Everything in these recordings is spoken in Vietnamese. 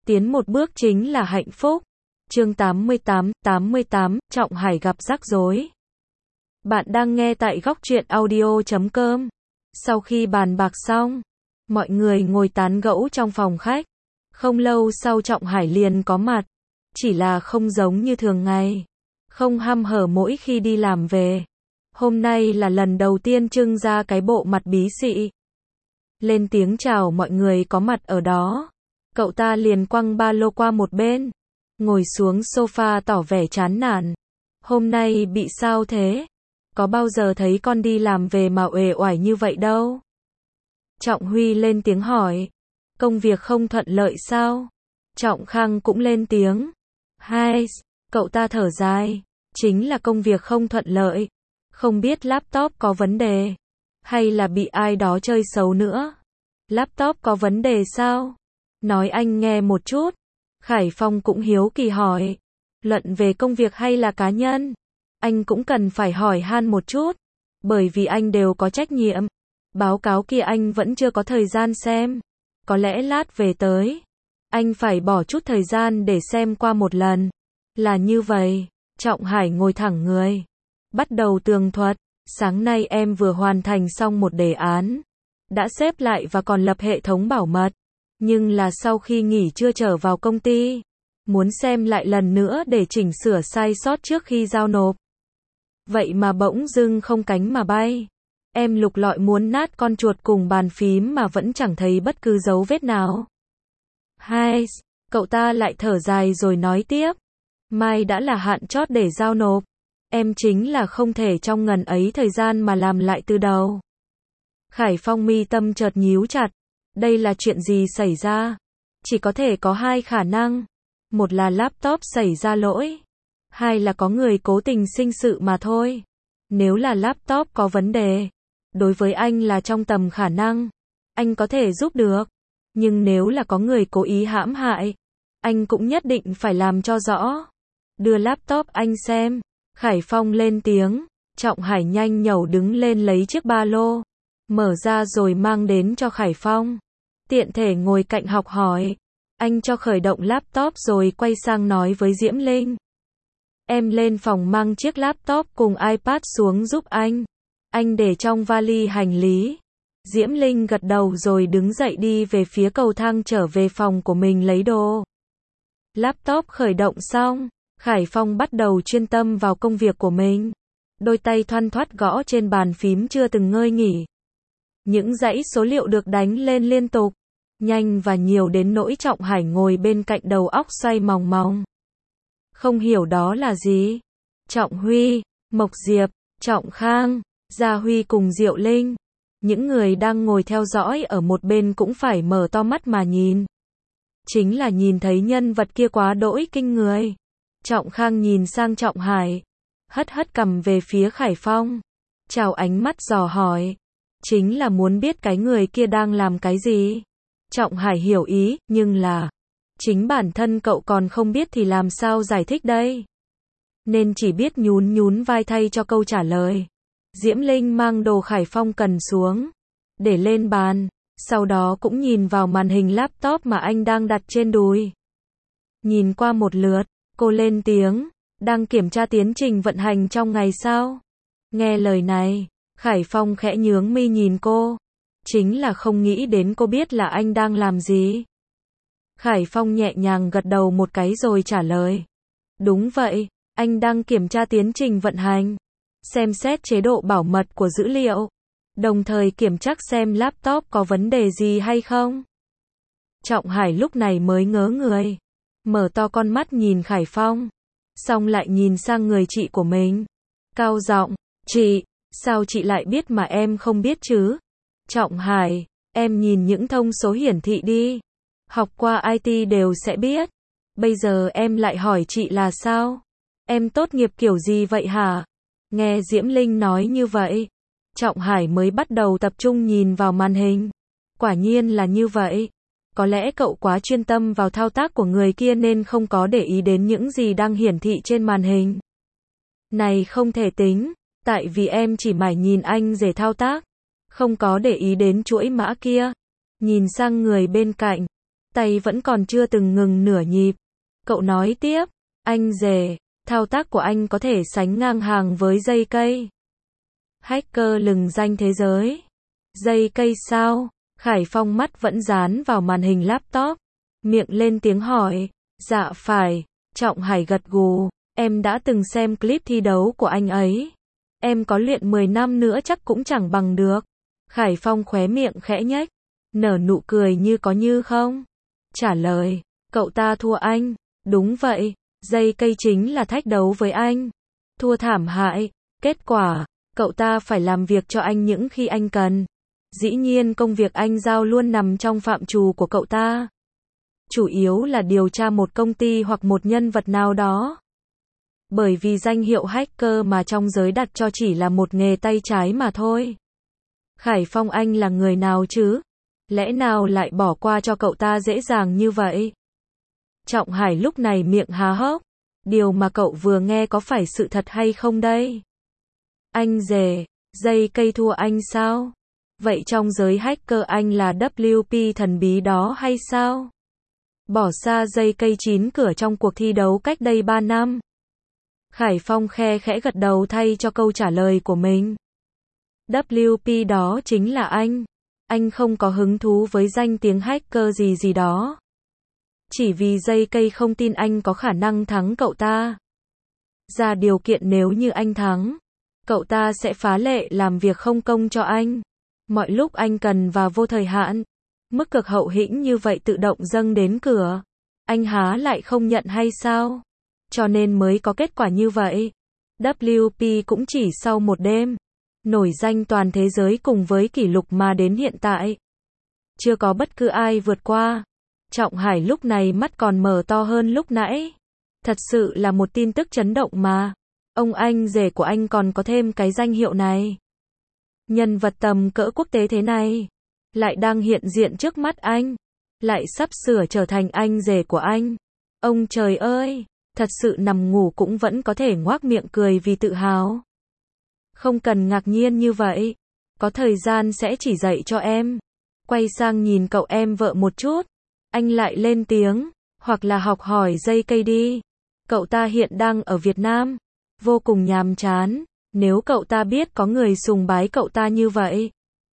Tiến một bước chính là hạnh phúc. Chương 88, Trọng Hải gặp rắc rối. Bạn đang nghe tại góc truyện audio.com. Sau khi bàn bạc xong, mọi người ngồi tán gẫu trong phòng khách. Không lâu sau Trọng Hải liền có mặt, chỉ là không giống như thường ngày, không hăm hở mỗi khi đi làm về. Hôm nay là lần đầu tiên trưng ra cái bộ mặt bí xị. Lên tiếng chào mọi người có mặt ở đó, cậu ta liền quăng ba lô qua một bên, ngồi xuống sofa tỏ vẻ chán nản. Hôm nay bị sao thế? Có bao giờ thấy con đi làm về mà uể oải như vậy đâu. Trọng Huy lên tiếng hỏi. Công việc không thuận lợi sao? Trọng Khang cũng lên tiếng. Hai, cậu ta thở dài. Chính là công việc không thuận lợi. Không biết laptop có vấn đề, hay là bị ai đó chơi xấu nữa. Laptop có vấn đề sao? Nói anh nghe một chút. Khải Phong cũng hiếu kỳ hỏi. Luận về công việc hay là cá nhân? Anh cũng cần phải hỏi han một chút, bởi vì anh đều có trách nhiệm. Báo cáo kia anh vẫn chưa có thời gian xem. Có lẽ lát về tới, anh phải bỏ chút thời gian để xem qua một lần. Là như vậy. Trọng Hải ngồi thẳng người, bắt đầu tường thuật. Sáng nay em vừa hoàn thành xong một đề án, đã xếp lại và còn lập hệ thống bảo mật. Nhưng là sau khi nghỉ trưa trở vào công ty, muốn xem lại lần nữa để chỉnh sửa sai sót trước khi giao nộp. Vậy mà bỗng dưng không cánh mà bay. Em lục lọi muốn nát con chuột cùng bàn phím mà vẫn chẳng thấy bất cứ dấu vết nào. Hai, cậu ta lại thở dài rồi nói tiếp. Mai đã là hạn chót để giao nộp. Em chính là không thể trong ngần ấy thời gian mà làm lại từ đầu. Khải Phong mi tâm chợt nhíu chặt. Đây là chuyện gì xảy ra? Chỉ có thể có hai khả năng. Một là laptop xảy ra lỗi. Hai là có người cố tình sinh sự mà thôi. Nếu là laptop có vấn đề, đối với anh là trong tầm khả năng, anh có thể giúp được. Nhưng nếu là có người cố ý hãm hại, anh cũng nhất định phải làm cho rõ. Đưa laptop anh xem. Khải Phong lên tiếng. Trọng Hải nhanh nhẩu đứng lên lấy chiếc ba lô, mở ra rồi mang đến cho Khải Phong. Tiện thể ngồi cạnh học hỏi. Anh cho khởi động laptop rồi quay sang nói với Diễm Linh. Em lên phòng mang chiếc laptop cùng iPad xuống giúp anh. Anh để trong vali hành lý. Diễm Linh gật đầu rồi đứng dậy đi về phía cầu thang trở về phòng của mình lấy đồ. Laptop khởi động xong, Khải Phong bắt đầu chuyên tâm vào công việc của mình. Đôi tay thoăn thoắt gõ trên bàn phím chưa từng ngơi nghỉ. Những dãy số liệu được đánh lên liên tục, nhanh và nhiều đến nỗi Trọng Hải ngồi bên cạnh đầu óc xoay mòng mòng. Không hiểu đó là gì. Trọng Huy, Mộc Diệp, Trọng Khang, Gia Huy cùng Diệu Linh, những người đang ngồi theo dõi ở một bên cũng phải mở to mắt mà nhìn. Chính là nhìn thấy nhân vật kia quá đỗi kinh người. Trọng Khang nhìn sang Trọng Hải, hất hất cằm về phía Khải Phong, chào ánh mắt dò hỏi. Chính là muốn biết cái người kia đang làm cái gì. Trọng Hải hiểu ý, nhưng là chính bản thân cậu còn không biết thì làm sao giải thích đây. Nên chỉ biết nhún nhún vai thay cho câu trả lời. Diễm Linh mang đồ Khải Phong cần xuống, để lên bàn, sau đó cũng nhìn vào màn hình laptop mà anh đang đặt trên đùi. Nhìn qua một lượt, cô lên tiếng, đang kiểm tra tiến trình vận hành trong ngày sao? Nghe lời này, Khải Phong khẽ nhướng mi nhìn cô. Chính là không nghĩ đến cô biết là anh đang làm gì. Khải Phong nhẹ nhàng gật đầu một cái rồi trả lời. Đúng vậy, anh đang kiểm tra tiến trình vận hành, xem xét chế độ bảo mật của dữ liệu, đồng thời kiểm tra xem laptop có vấn đề gì hay không. Trọng Hải lúc này mới ngớ người, mở to con mắt nhìn Khải Phong, xong lại nhìn sang người chị của mình, cao giọng, chị, sao chị lại biết mà em không biết chứ? Trọng Hải, em nhìn những thông số hiển thị đi, học qua IT đều sẽ biết, bây giờ em lại hỏi chị là sao? Em tốt nghiệp kiểu gì vậy hả? Nghe Diễm Linh nói như vậy, Trọng Hải mới bắt đầu tập trung nhìn vào màn hình. Quả nhiên là như vậy. Có lẽ cậu quá chuyên tâm vào thao tác của người kia nên không có để ý đến những gì đang hiển thị trên màn hình. Này không thể tính, tại vì em chỉ mải nhìn anh rể thao tác, không có để ý đến chuỗi mã kia. Nhìn sang người bên cạnh, tay vẫn còn chưa từng ngừng nửa nhịp. Cậu nói tiếp, anh rể, thao tác của anh có thể sánh ngang hàng với dây cây. Hacker lừng danh thế giới. Dây cây sao? Khải Phong mắt vẫn dán vào màn hình laptop. Miệng lên tiếng hỏi. Dạ phải. Trọng Hải gật gù. Em đã từng xem clip thi đấu của anh ấy. Em có luyện 10 năm nữa chắc cũng chẳng bằng được. Khải Phong khóe miệng khẽ nhếch. Nở nụ cười như có như không. Trả lời. Cậu ta thua anh. Đúng vậy. Dây cây chính là thách đấu với anh. Thua thảm hại. Kết quả, cậu ta phải làm việc cho anh những khi anh cần. Dĩ nhiên công việc anh giao luôn nằm trong phạm trù của cậu ta. Chủ yếu là điều tra một công ty hoặc một nhân vật nào đó. Bởi vì danh hiệu hacker mà trong giới đặt cho chỉ là một nghề tay trái mà thôi. Khải Phong anh là người nào chứ? Lẽ nào lại bỏ qua cho cậu ta dễ dàng như vậy? Trọng Hải lúc này miệng há hốc. Điều mà cậu vừa nghe có phải sự thật hay không đây? Anh rể, dây cây thua anh sao? Vậy trong giới hacker anh là WP thần bí đó hay sao? Bỏ xa dây cây 9 cửa trong cuộc thi đấu cách đây 3 năm. Khải Phong khe khẽ gật đầu thay cho câu trả lời của mình. WP đó chính là anh. Anh không có hứng thú với danh tiếng hacker gì đó. Chỉ vì dây cây không tin anh có khả năng thắng cậu ta. Ra điều kiện nếu như anh thắng, cậu ta sẽ phá lệ làm việc không công cho anh. Mọi lúc anh cần và vô thời hạn. Mức cực hậu hĩnh như vậy tự động dâng đến cửa. Anh há lại không nhận hay sao? Cho nên mới có kết quả như vậy. WP cũng chỉ sau một đêm. Nổi danh toàn thế giới cùng với kỷ lục mà đến hiện tại. Chưa có bất cứ ai vượt qua. Trọng Hải lúc này mắt còn mở to hơn lúc nãy. Thật sự là một tin tức chấn động mà. Ông anh rể của anh còn có thêm cái danh hiệu này. Nhân vật tầm cỡ quốc tế thế này. Lại đang hiện diện trước mắt anh. Lại sắp sửa trở thành anh rể của anh. Ông trời ơi, thật sự nằm ngủ cũng vẫn có thể ngoác miệng cười vì tự hào. Không cần ngạc nhiên như vậy. Có thời gian sẽ chỉ dạy cho em. Quay sang nhìn cậu em vợ một chút. Anh lại lên tiếng. Hoặc là học hỏi dây cây đi. Cậu ta hiện đang ở Việt Nam. Vô cùng nhàm chán. Nếu cậu ta biết có người sùng bái cậu ta như vậy,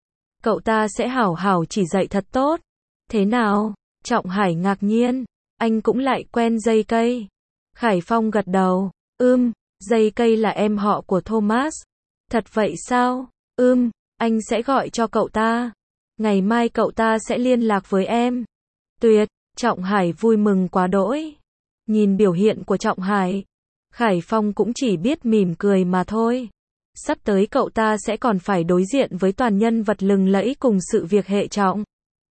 cậu ta sẽ hảo hảo chỉ dạy thật tốt. Thế nào? Trọng Hải ngạc nhiên. Anh cũng lại quen dây cây. Khải Phong gật đầu. Dây cây là em họ của Thomas. Thật vậy sao? Anh sẽ gọi cho cậu ta. Ngày mai cậu ta sẽ liên lạc với em. Tuyệt, Trọng Hải vui mừng quá đỗi. Nhìn biểu hiện của Trọng Hải, Khải Phong cũng chỉ biết mỉm cười mà thôi. Sắp tới cậu ta sẽ còn phải đối diện với toàn nhân vật lừng lẫy cùng sự việc hệ trọng.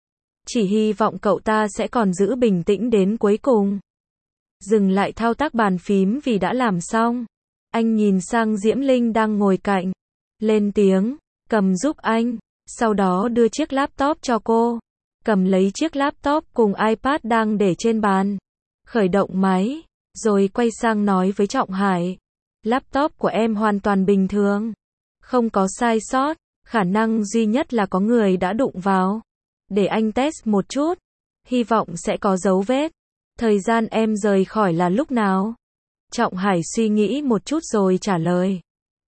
Chỉ hy vọng cậu ta sẽ còn giữ bình tĩnh đến cuối cùng. Dừng lại thao tác bàn phím vì đã làm xong. Anh nhìn sang Diễm Linh đang ngồi cạnh. Lên tiếng, cầm giúp anh. Sau đó đưa chiếc laptop cho cô. Cầm lấy chiếc laptop cùng iPad đang để trên bàn. Khởi động máy. Rồi quay sang nói với Trọng Hải. Laptop của em hoàn toàn bình thường. Không có sai sót. Khả năng duy nhất là có người đã đụng vào. Để anh test một chút. Hy vọng sẽ có dấu vết. Thời gian em rời khỏi là lúc nào? Trọng Hải suy nghĩ một chút rồi trả lời.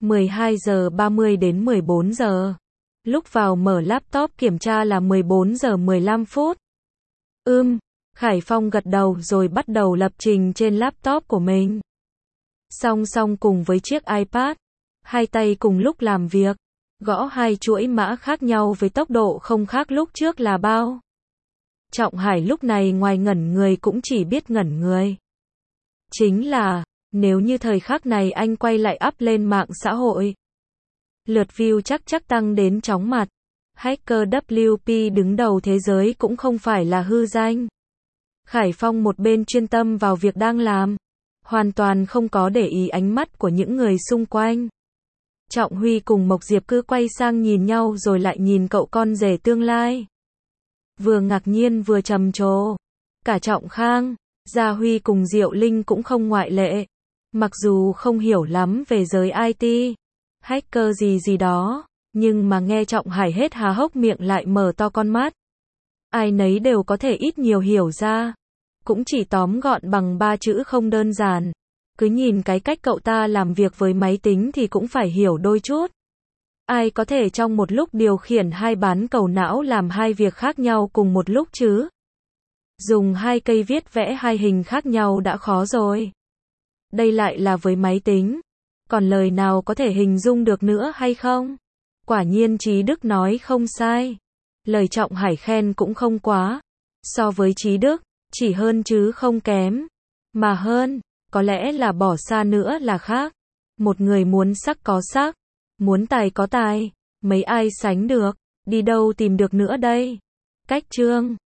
12 giờ 30 đến 14 giờ. Lúc vào mở laptop kiểm tra là 14 giờ 15 phút. Khải Phong gật đầu rồi bắt đầu lập trình trên laptop của mình. Song song cùng với chiếc iPad. Hai tay cùng lúc làm việc. Gõ hai chuỗi mã khác nhau với tốc độ không khác lúc trước là bao. Trọng Hải lúc này ngoài ngẩn người cũng chỉ biết ngẩn người. Chính là, nếu như thời khắc này anh quay lại up lên mạng xã hội, lượt view chắc tăng đến chóng mặt. Hacker WP đứng đầu thế giới cũng không phải là hư danh. Khải Phong một bên chuyên tâm vào việc đang làm, hoàn toàn không có để ý ánh mắt của những người xung quanh. Trọng Huy cùng Mộc Diệp cứ quay sang nhìn nhau rồi lại nhìn cậu con rể tương lai. Vừa ngạc nhiên vừa trầm trồ. Cả Trọng Khang, Gia Huy cùng Diệu Linh cũng không ngoại lệ. Mặc dù không hiểu lắm về giới IT, hacker gì đó, nhưng mà nghe Trọng Hải hết há hốc miệng lại mở to con mắt. ai nấy đều có thể ít nhiều hiểu ra. Cũng chỉ tóm gọn bằng 3 chữ không đơn giản. Cứ nhìn cái cách cậu ta làm việc với máy tính thì cũng phải hiểu đôi chút. Ai có thể trong một lúc điều khiển hai bán cầu não làm hai việc khác nhau cùng một lúc chứ? Dùng hai cây viết vẽ hai hình khác nhau đã khó rồi. Đây lại là với máy tính. Còn lời nào có thể hình dung được nữa hay không? Quả nhiên Trí Đức nói không sai. Lời Trọng Hải khen cũng không quá. So với Trí Đức, chỉ hơn chứ không kém. Mà hơn, có lẽ là bỏ xa nữa là khác. Một người muốn sắc có sắc, muốn tài có tài, mấy ai sánh được, đi đâu tìm được nữa đây? Cách chương